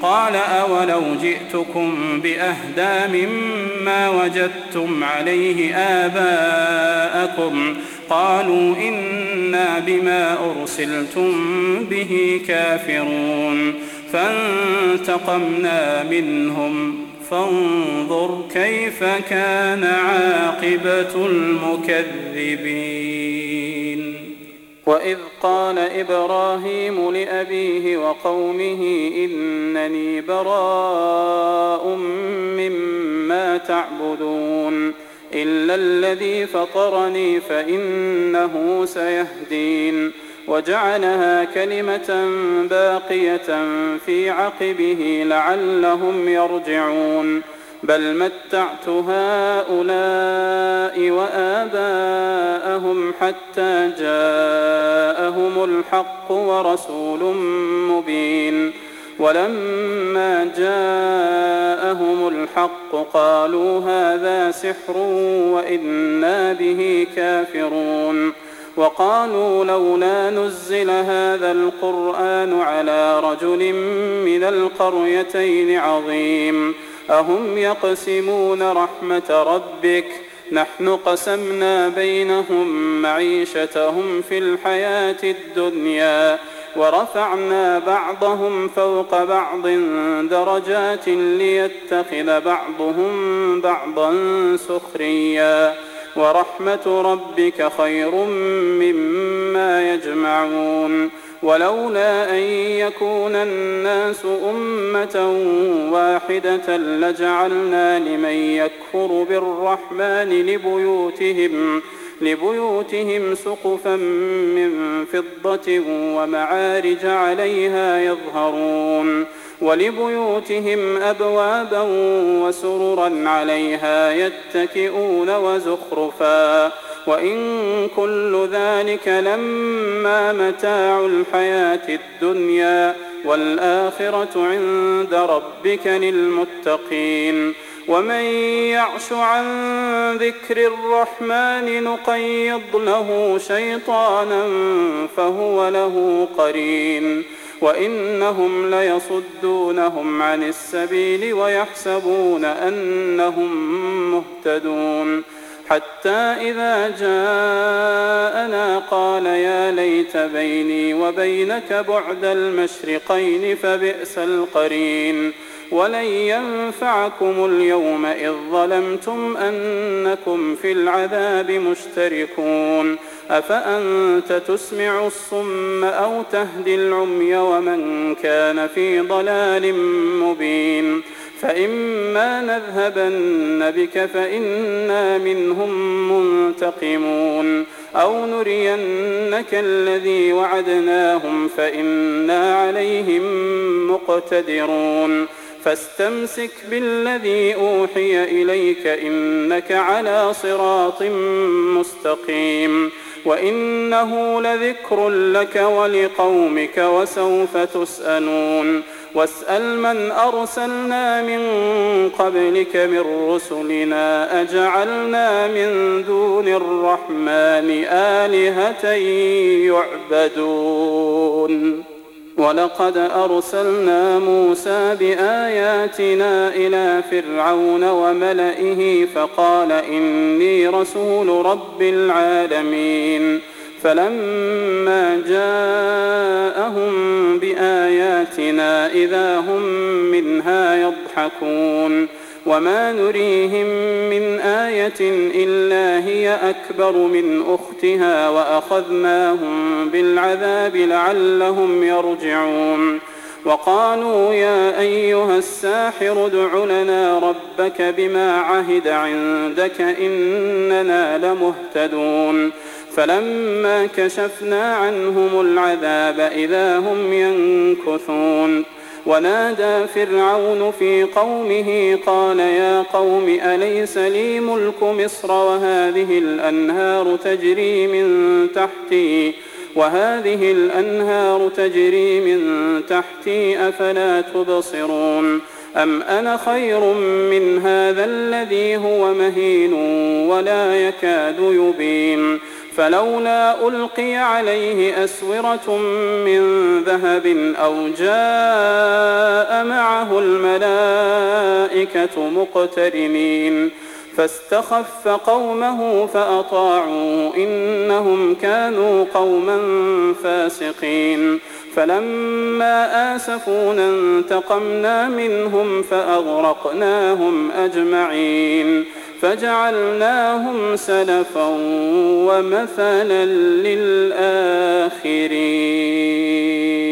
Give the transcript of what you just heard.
قال أولو جئتكم بأهدى مما وجدتم عليه آباءكم قالوا إنا بما أرسلتم به كافرون فانتقمنا منهم فانظر كيف كان عاقبة المكذبين. وإذ قال إبراهيم لأبيه وقومه إنني براء مما تعبدون إلا الذي فطرني فإنه سيهدين وجعلها كلمة باقية في عقبه لعلهم يرجعون بل متعت هؤلاء وآباءهم حتى جاءهم الحق ورسول مبين ولما جاءهم الحق قالوا هذا سحر وإنا به كافرون وقالوا لولا نزل هذا القرآن على رجل من القريتين عظيم أهم يقسمون رحمة ربك نحن قسمنا بينهم معيشتهم في الحياة الدنيا ورفعنا بعضهم فوق بعض درجات ليتخذ بعضهم بعضا سخريا ورحمة ربك خير مما يجمعون ولولا أن يكون الناس أمة واحدة لجعلنا لمن يكفر بالرحمن لبيوتهم سقفا من فضة ومعارج عليها يظهرون ولبيوتهم أبوابا وسررا عليها يتكئون وزخرفا وإن كل ذلك لما متاع الحياة الدنيا والآخرة عند ربك للمتقين ومن يعش عن ذكر الرحمن نقيض له شيطانا فهو له قرين وإنهم ليصدونهم عن السبيل ويحسبون أنهم مهتدون حتى إذا جاءنا قال يا ليت بيني وبينك بعد المشرقين فبئس القرين ولن ينفعكم اليوم إذ ظلمتم أنكم في العذاب مشتركون أفأنت تسمع الصم أو تهدي العمي ومن كان في ضلال مبين فإما نذهبن بك فإنا منهم منتقمون أو نرينك الذي وعدناهم فإنا عليهم مقتدرون فاستمسك بالذي أوحي إليك إنك على صراط مستقيم وإنه لذكر لك ولقومك وسوف تسألون واسأل من أرسلنا من قبلك من رسلنا أجعلنا من دون الرحمن آلهة يعبدون ولقد أرسلنا موسى بآياتنا إلى فرعون وملئه فقال إني رسول رب العالمين فلما جاءهم بآياتنا إذا هم منها يضحكون وما نريهم من آية إلا هي أكبر من أختها وأخذناهم بالعذاب لعلهم يرجعون وقالوا يا أيها الساحر ادع لنا ربك بما عهد عندك إننا لمهتدون فلما كشفنا عنهم العذاب إذا هم ينكثون ونادى فرعون في قومه قال يا قوم أليس لي ملك مصر وهذه الأنهار تجري من تحتي أفلا تبصرون أم أنا خير من هذا الذي هو مهين ولا يكاد يبين فلولا ألقي عليه أسورة من ذهب أو جاء معه الملائكة مقترنين فاستخف قومه فأطاعوه إنهم كانوا قوما فاسقين فلما آسفونا انتقمنا منهم فأغرقناهم أجمعين فجعلناهم سلفا ومثلا للآخرين.